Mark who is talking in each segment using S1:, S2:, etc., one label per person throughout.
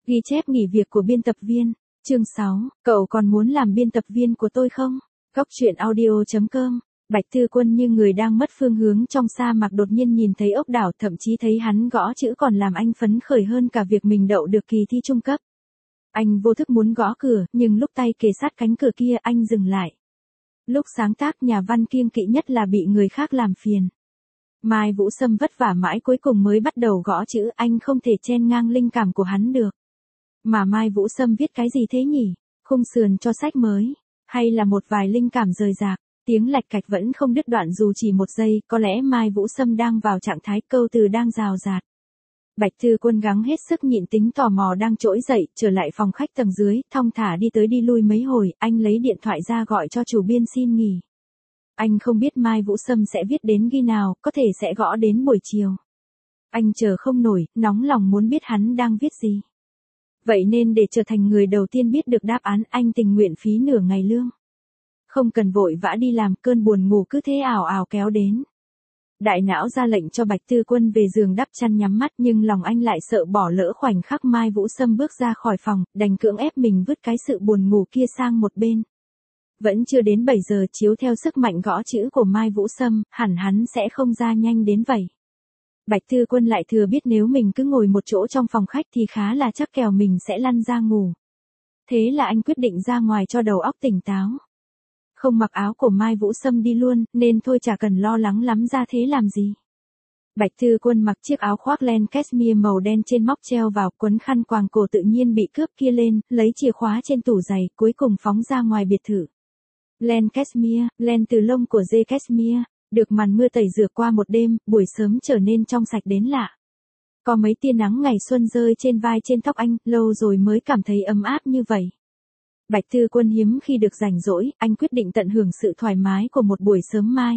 S1: Ghi chép nghỉ việc của biên tập viên. Chương 6, cậu còn muốn làm biên tập viên của tôi không? Góc truyện audio.com. Bạch Tư Quân như người đang mất phương hướng trong sa mạc, đột nhiên nhìn thấy ốc đảo, thậm chí thấy hắn gõ chữ còn làm anh phấn khởi hơn cả việc mình đậu được kỳ thi trung cấp. Anh vô thức muốn gõ cửa, nhưng lúc tay kề sát cánh cửa kia anh dừng lại. Lúc sáng tác nhà văn kiêng kỵ nhất là bị người khác làm phiền. Mai Vũ Sâm vất vả mãi cuối cùng mới bắt đầu gõ chữ, anh không thể chen ngang linh cảm của hắn được. Mà Mai Vũ Sâm viết cái gì thế nhỉ? Khung sườn cho sách mới, hay là một vài linh cảm rời rạc? Tiếng lạch cạch vẫn không đứt đoạn dù chỉ một giây, có lẽ Mai Vũ Sâm đang vào trạng thái câu từ đang rào rạt. Bạch Tư Quân gắng hết sức nhịn tính tò mò đang trỗi dậy, trở lại phòng khách tầng dưới, thong thả đi tới đi lui mấy hồi, anh lấy điện thoại ra gọi cho chủ biên xin nghỉ. Anh không biết Mai Vũ Sâm sẽ viết đến khi nào, có thể sẽ gõ đến buổi chiều. Anh chờ không nổi, nóng lòng muốn biết hắn đang viết gì. Vậy nên để trở thành người đầu tiên biết được đáp án, anh tình nguyện phí nửa ngày lương. Không cần vội vã đi làm, cơn buồn ngủ cứ thế ào ào kéo đến. Đại não ra lệnh cho Bạch Tư Quân về giường đắp chăn nhắm mắt, nhưng lòng anh lại sợ bỏ lỡ khoảnh khắc Mai Vũ Sâm bước ra khỏi phòng, đành cưỡng ép mình vứt cái sự buồn ngủ kia sang một bên. Vẫn chưa đến 7 giờ, chiếu theo sức mạnh gõ chữ của Mai Vũ Sâm, hẳn hắn sẽ không ra nhanh đến vậy. Bạch Tư Quân lại thừa biết nếu mình cứ ngồi một chỗ trong phòng khách thì khá là chắc kèo mình sẽ lăn ra ngủ. Thế là anh quyết định ra ngoài cho đầu óc tỉnh táo. Không mặc áo của Mai Vũ Sâm đi luôn, nên thôi chả cần lo lắng lắm ra thế làm gì. Bạch Tư Quân mặc chiếc áo khoác len cashmere màu đen trên móc treo vào, quấn khăn quàng cổ tự nhiên bị cướp kia lên, lấy chìa khóa trên tủ giày, cuối cùng phóng ra ngoài biệt thự. Len cashmere, len từ lông của dê cashmere, được màn mưa tẩy rửa qua một đêm, buổi sớm trở nên trong sạch đến lạ. Có mấy tia nắng ngày xuân rơi trên vai trên tóc anh, lâu rồi mới cảm thấy ấm áp như vậy. Bạch Tư Quân hiếm khi được rảnh rỗi, anh quyết định tận hưởng sự thoải mái của một buổi sớm mai.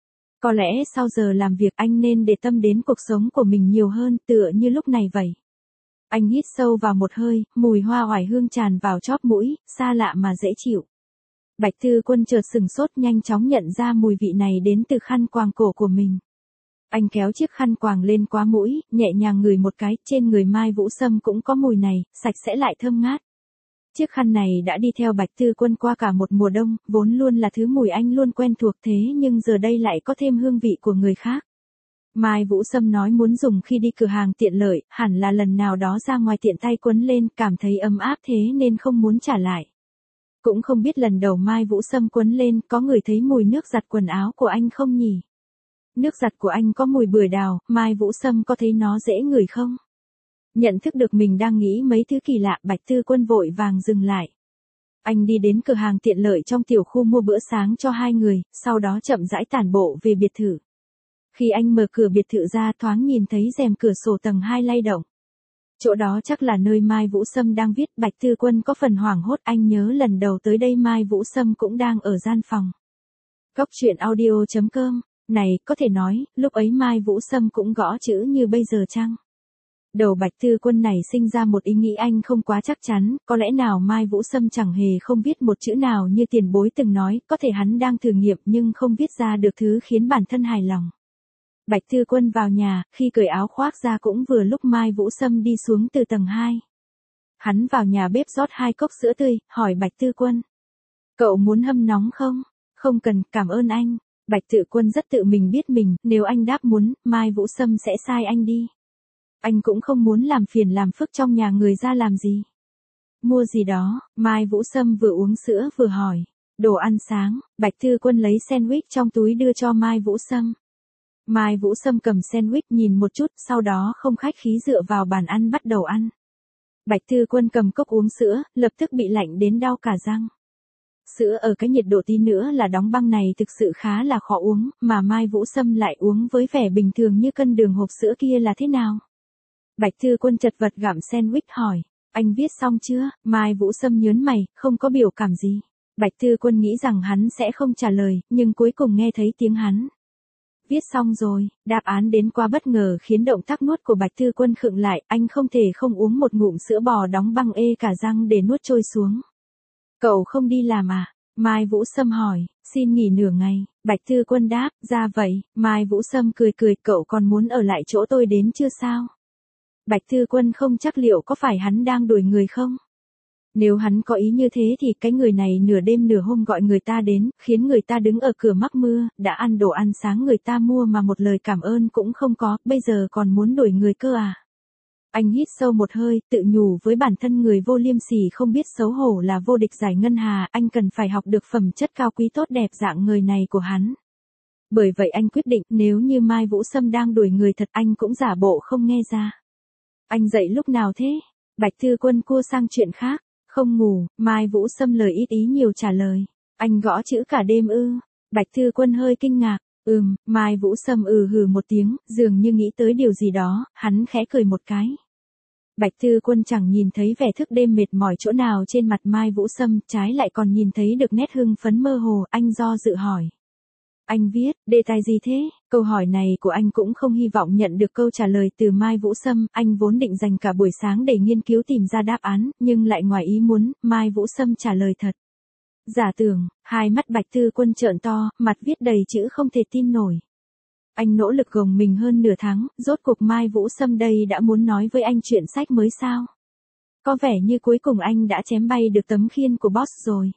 S1: Có lẽ sau giờ làm việc anh nên để tâm đến cuộc sống của mình nhiều hơn, tựa như lúc này vậy. Anh hít sâu vào một hơi, mùi hoa oải hương tràn vào chóp mũi, xa lạ mà dễ chịu. Bạch Tư Quân chợt sừng sốt, nhanh chóng nhận ra mùi vị này đến từ khăn quàng cổ của mình. Anh kéo chiếc khăn quàng lên quá mũi, nhẹ nhàng ngửi một cái, trên người Mai Vũ Sâm cũng có mùi này, sạch sẽ lại thơm ngát. Chiếc khăn này đã đi theo Bạch Tư Quân qua cả một mùa đông, vốn luôn là thứ mùi anh luôn quen thuộc, thế nhưng giờ đây lại có thêm hương vị của người khác. Mai Vũ Sâm nói muốn dùng khi đi cửa hàng tiện lợi, hẳn là lần nào đó ra ngoài tiện tay quấn lên, cảm thấy ấm áp thế nên không muốn trả lại. Cũng không biết lần đầu Mai Vũ Sâm quấn lên, có ngửi thấy mùi nước giặt quần áo của anh không nhỉ? Nước giặt của anh có mùi bưởi đào, Mai Vũ Sâm có thấy nó dễ ngửi không? Nhận thức được mình đang nghĩ mấy thứ kỳ lạ, Bạch Tư Quân vội vàng dừng lại. Anh đi đến cửa hàng tiện lợi trong tiểu khu mua bữa sáng cho hai người, sau đó chậm rãi tản bộ về biệt thự. Khi anh mở cửa biệt thự ra, thoáng nhìn thấy rèm cửa sổ tầng 2 lay động. Chỗ đó chắc là nơi Mai Vũ Sâm đang viết. Bạch Tư Quân có phần hoảng hốt, anh nhớ lần đầu tới đây Mai Vũ Sâm cũng đang ở gian phòng. Góc truyện audio.com. Này, có thể nói, lúc ấy Mai Vũ Sâm cũng gõ chữ như bây giờ chăng? Đầu Bạch Tư Quân này sinh ra một ý nghĩ anh không quá chắc chắn, có lẽ nào Mai Vũ Sâm chẳng hề không viết một chữ nào như tiền bối từng nói, có thể hắn đang thử nghiệm nhưng không viết ra được thứ khiến bản thân hài lòng. Bạch Tư Quân vào nhà, khi cởi áo khoác ra cũng vừa lúc Mai Vũ Sâm đi xuống từ tầng 2. Hắn vào nhà bếp rót 2 cốc sữa tươi, hỏi Bạch Tư Quân. Cậu muốn hâm nóng không? Không cần, cảm ơn anh. Bạch Tư Quân rất tự mình biết mình, nếu anh đáp muốn, Mai Vũ Sâm sẽ sai anh đi. Anh cũng không muốn làm phiền làm phức trong nhà người ra làm gì. Mua gì đó, Mai Vũ Sâm vừa uống sữa vừa hỏi. Đồ ăn sáng, Bạch Tư Quân lấy sandwich trong túi đưa cho Mai Vũ Sâm. Mai Vũ Sâm cầm sandwich nhìn một chút, sau đó không khách khí dựa vào bàn ăn bắt đầu ăn. Bạch Tư Quân cầm cốc uống sữa, lập tức bị lạnh đến đau cả răng. Sữa ở cái nhiệt độ tí nữa là đóng băng này thực sự khá là khó uống, mà Mai Vũ Sâm lại uống với vẻ bình thường như cân đường hộp sữa kia là thế nào? Bạch Tư Quân chật vật gặm sandwich hỏi, anh viết xong chưa? Mai Vũ Sâm nhớn mày, không có biểu cảm gì. Bạch Tư Quân nghĩ rằng hắn sẽ không trả lời, nhưng cuối cùng nghe thấy tiếng hắn. Viết xong rồi, đáp án đến quá bất ngờ khiến động tác nuốt của Bạch Tư Quân khựng lại, anh không thể không uống một ngụm sữa bò đóng băng ê cả răng để nuốt trôi xuống. Cậu không đi làm à? Mai Vũ Sâm hỏi, xin nghỉ nửa ngày. Bạch Tư Quân đáp, ra vậy. Mai Vũ Sâm cười cười, cậu còn muốn ở lại chỗ tôi đến chưa sao? Bạch Thư Quân không chắc liệu có phải hắn đang đuổi người không? Nếu hắn có ý như thế thì cái người này nửa đêm nửa hôm gọi người ta đến, khiến người ta đứng ở cửa mắc mưa, đã ăn đồ ăn sáng người ta mua mà một lời cảm ơn cũng không có, bây giờ còn muốn đuổi người cơ à? Anh hít sâu một hơi, tự nhủ với bản thân người vô liêm sỉ không biết xấu hổ là vô địch giải ngân hà, anh cần phải học được phẩm chất cao quý tốt đẹp dạng người này của hắn. Bởi vậy anh quyết định nếu như Mai Vũ Sâm đang đuổi người thật anh cũng giả bộ không nghe ra. Anh dậy lúc nào thế? Bạch Thư Quân cua sang chuyện khác. Không ngủ, Mai Vũ Sâm lời ít ý nhiều trả lời. Anh gõ chữ cả đêm ư? Bạch Thư Quân hơi kinh ngạc. Mai Vũ Sâm hừ một tiếng, dường như nghĩ tới điều gì đó, hắn khẽ cười một cái. Bạch Thư Quân chẳng nhìn thấy vẻ thức đêm mệt mỏi chỗ nào trên mặt Mai Vũ Sâm, trái lại còn nhìn thấy được nét hưng phấn mơ hồ, anh do dự hỏi. Anh viết, đề tài gì thế? Câu hỏi này của anh cũng không hy vọng nhận được câu trả lời từ Mai Vũ Sâm, anh vốn định dành cả buổi sáng để nghiên cứu tìm ra đáp án, nhưng lại ngoài ý muốn, Mai Vũ Sâm trả lời thật. Giả tưởng, hai mắt Bạch Thư Quân trợn to, mặt viết đầy chữ không thể tin nổi. Anh nỗ lực gồng mình hơn nửa tháng, rốt cuộc Mai Vũ Sâm đây đã muốn nói với anh chuyện sách mới sao? Có vẻ như cuối cùng anh đã chém bay được tấm khiên của boss rồi.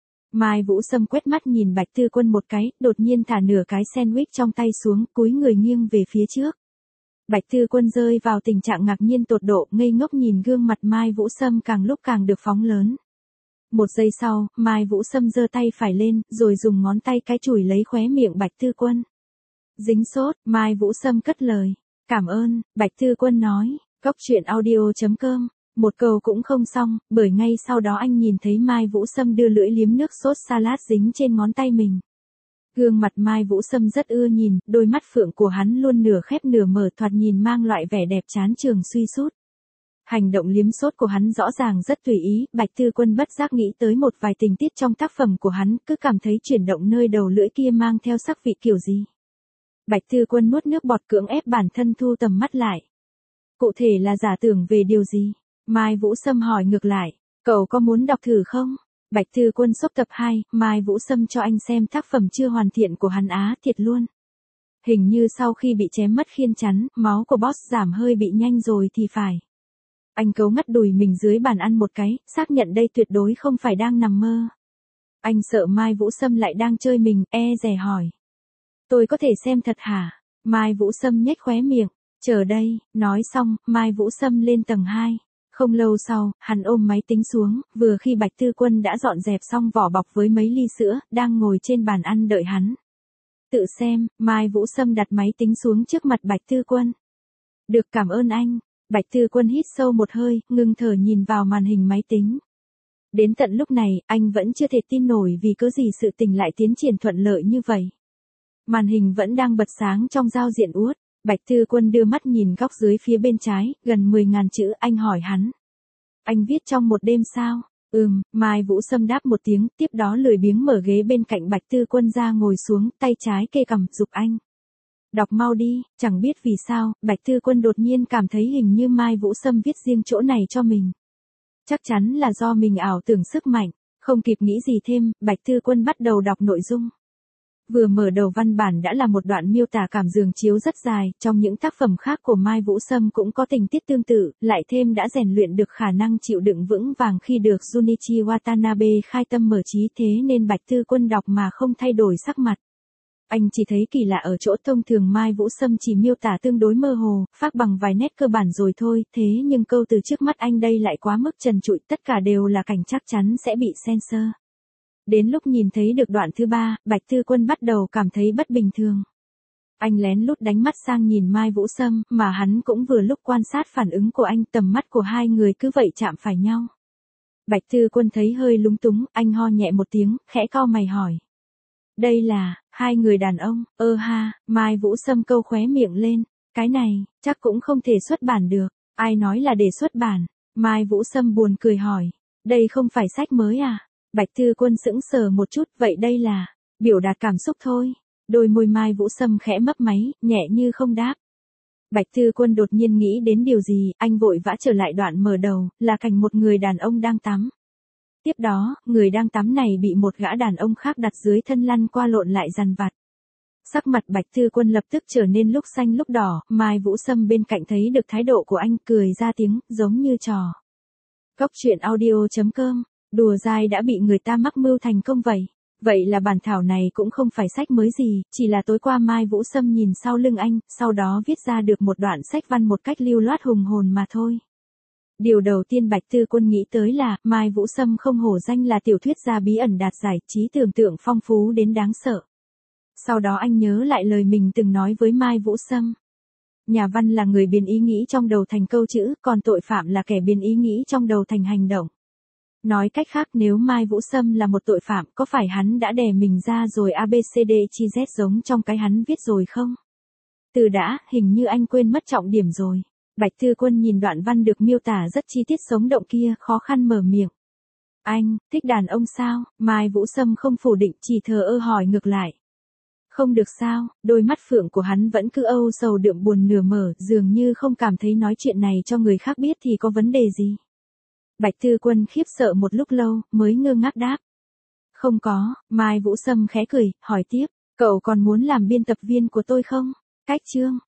S1: Mai Vũ Sâm quét mắt nhìn Bạch Thư Quân một cái, đột nhiên thả nửa cái sandwich trong tay xuống, cúi người nghiêng về phía trước. Bạch Thư Quân rơi vào tình trạng ngạc nhiên tột độ, ngây ngốc nhìn gương mặt Mai Vũ Sâm càng lúc càng được phóng lớn. Một giây sau, Mai Vũ Sâm giơ tay phải lên, rồi dùng ngón tay cái chùi lấy khóe miệng Bạch Thư Quân. Dính sốt, Mai Vũ Sâm cất lời. Cảm ơn, Bạch Thư Quân nói. Cóc truyện audio.com. Một câu cũng không xong, bởi ngay sau đó anh nhìn thấy Mai Vũ Sâm đưa lưỡi liếm nước sốt salad dính trên ngón tay mình. Gương mặt Mai Vũ Sâm rất ưa nhìn, đôi mắt phượng của hắn luôn nửa khép nửa mở thoạt nhìn mang loại vẻ đẹp chán trường suy sút. Hành động liếm sốt của hắn rõ ràng rất tùy ý, Bạch Thư Quân bất giác nghĩ tới một vài tình tiết trong tác phẩm của hắn, cứ cảm thấy chuyển động nơi đầu lưỡi kia mang theo sắc vị kiểu gì. Bạch Thư Quân nuốt nước bọt cưỡng ép bản thân thu tầm mắt lại. Cụ thể là giả tưởng về điều gì? Mai Vũ Sâm hỏi ngược lại, cậu có muốn đọc thử không? Bạch Thư Quân xốc tập 2, Mai Vũ Sâm cho anh xem tác phẩm chưa hoàn thiện của hắn á, thiệt luôn. Hình như sau khi bị chém mất khiên chắn, máu của boss giảm hơi bị nhanh rồi thì phải. Anh cấu ngắt đùi mình dưới bàn ăn một cái, xác nhận đây tuyệt đối không phải đang nằm mơ. Anh sợ Mai Vũ Sâm lại đang chơi mình, dè hỏi. Tôi có thể xem thật hả? Mai Vũ Sâm nhếch khóe miệng. Chờ đây, nói xong, Mai Vũ Sâm lên tầng 2. Không lâu sau, hắn ôm máy tính xuống, vừa khi Bạch Thư Quân đã dọn dẹp xong vỏ bọc với mấy ly sữa, đang ngồi trên bàn ăn đợi hắn. Tự xem, Mai Vũ Sâm đặt máy tính xuống trước mặt Bạch Thư Quân. Được, cảm ơn anh. Bạch Thư Quân hít sâu một hơi, ngưng thở nhìn vào màn hình máy tính. Đến tận lúc này, anh vẫn chưa thể tin nổi vì cớ gì sự tình lại tiến triển thuận lợi như vậy. Màn hình vẫn đang bật sáng trong giao diện uất. Bạch Thư Quân đưa mắt nhìn góc dưới phía bên trái, gần 10.000 chữ, anh hỏi hắn. Anh viết trong một đêm sao? Mai Vũ Sâm đáp một tiếng, tiếp đó lười biếng mở ghế bên cạnh Bạch Thư Quân ra ngồi xuống, tay trái kê cằm, giục anh. Đọc mau đi, chẳng biết vì sao, Bạch Thư Quân đột nhiên cảm thấy hình như Mai Vũ Sâm viết riêng chỗ này cho mình. Chắc chắn là do mình ảo tưởng sức mạnh, không kịp nghĩ gì thêm, Bạch Thư Quân bắt đầu đọc nội dung. Vừa mở đầu văn bản đã là một đoạn miêu tả cảm giường chiếu rất dài, trong những tác phẩm khác của Mai Vũ Sâm cũng có tình tiết tương tự, lại thêm đã rèn luyện được khả năng chịu đựng vững vàng khi được Junichi Watanabe khai tâm mở trí, thế nên Bạch Thư Quân đọc mà không thay đổi sắc mặt. Anh chỉ thấy kỳ lạ ở chỗ thông thường Mai Vũ Sâm chỉ miêu tả tương đối mơ hồ, phác bằng vài nét cơ bản rồi thôi, thế nhưng câu từ trước mắt anh đây lại quá mức trần trụi, tất cả đều là cảnh chắc chắn sẽ bị censor. Đến lúc nhìn thấy được đoạn thứ 3, Bạch Thư Quân bắt đầu cảm thấy bất bình thường. Anh lén lút đánh mắt sang nhìn Mai Vũ Sâm, mà hắn cũng vừa lúc quan sát phản ứng của anh, tầm mắt của hai người cứ vậy chạm phải nhau. Bạch Thư Quân thấy hơi lúng túng, anh ho nhẹ một tiếng, khẽ cau mày hỏi. Đây là, hai người đàn ông, Mai Vũ Sâm câu khóe miệng lên, cái này, chắc cũng không thể xuất bản được, ai nói là để xuất bản, Mai Vũ Sâm buồn cười hỏi, đây không phải sách mới à? Bạch Thư Quân sững sờ một chút, vậy đây là, biểu đạt cảm xúc thôi, đôi môi Mai Vũ Sâm khẽ mấp máy, nhẹ như không đáp. Bạch Thư Quân đột nhiên nghĩ đến điều gì, anh vội vã trở lại đoạn mở đầu, là cảnh một người đàn ông đang tắm. Tiếp đó, người đang tắm này bị một gã đàn ông khác đặt dưới thân lăn qua lộn lại dằn vặt. Sắc mặt Bạch Tư Quân lập tức trở nên lúc xanh lúc đỏ, Mai Vũ Sâm bên cạnh thấy được thái độ của anh, cười ra tiếng, giống như trò. Cốc truyện audio.com, đùa dai đã bị người ta mắc mưu thành công vậy. Vậy là bản thảo này cũng không phải sách mới gì, chỉ là tối qua Mai Vũ Sâm nhìn sau lưng anh, sau đó viết ra được một đoạn sách văn một cách lưu loát hùng hồn mà thôi. Điều đầu tiên Bạch Tư Quân nghĩ tới là, Mai Vũ Sâm không hổ danh là tiểu thuyết gia bí ẩn đạt giải, trí tưởng tượng phong phú đến đáng sợ. Sau đó anh nhớ lại lời mình từng nói với Mai Vũ Sâm. Nhà văn là người biến ý nghĩ trong đầu thành câu chữ, còn tội phạm là kẻ biến ý nghĩ trong đầu thành hành động. Nói cách khác, nếu Mai Vũ Sâm là một tội phạm, có phải hắn đã đè mình ra rồi ABCD chi Z giống trong cái hắn viết rồi không? Từ đã, hình như anh quên mất trọng điểm rồi. Bạch Tư Quân nhìn đoạn văn được miêu tả rất chi tiết sống động kia, khó khăn mở miệng. Anh, thích đàn ông sao? Mai Vũ Sâm không phủ định, chỉ thờ ơ hỏi ngược lại. Không được sao, đôi mắt phượng của hắn vẫn cứ âu sầu đượm buồn nửa mở, dường như không cảm thấy nói chuyện này cho người khác biết thì có vấn đề gì. Bạch Tư Quân khiếp sợ một lúc lâu, mới ngơ ngác đáp. Không có, Mai Vũ Sâm khẽ cười, hỏi tiếp, cậu còn muốn làm biên tập viên của tôi không? Cách chương.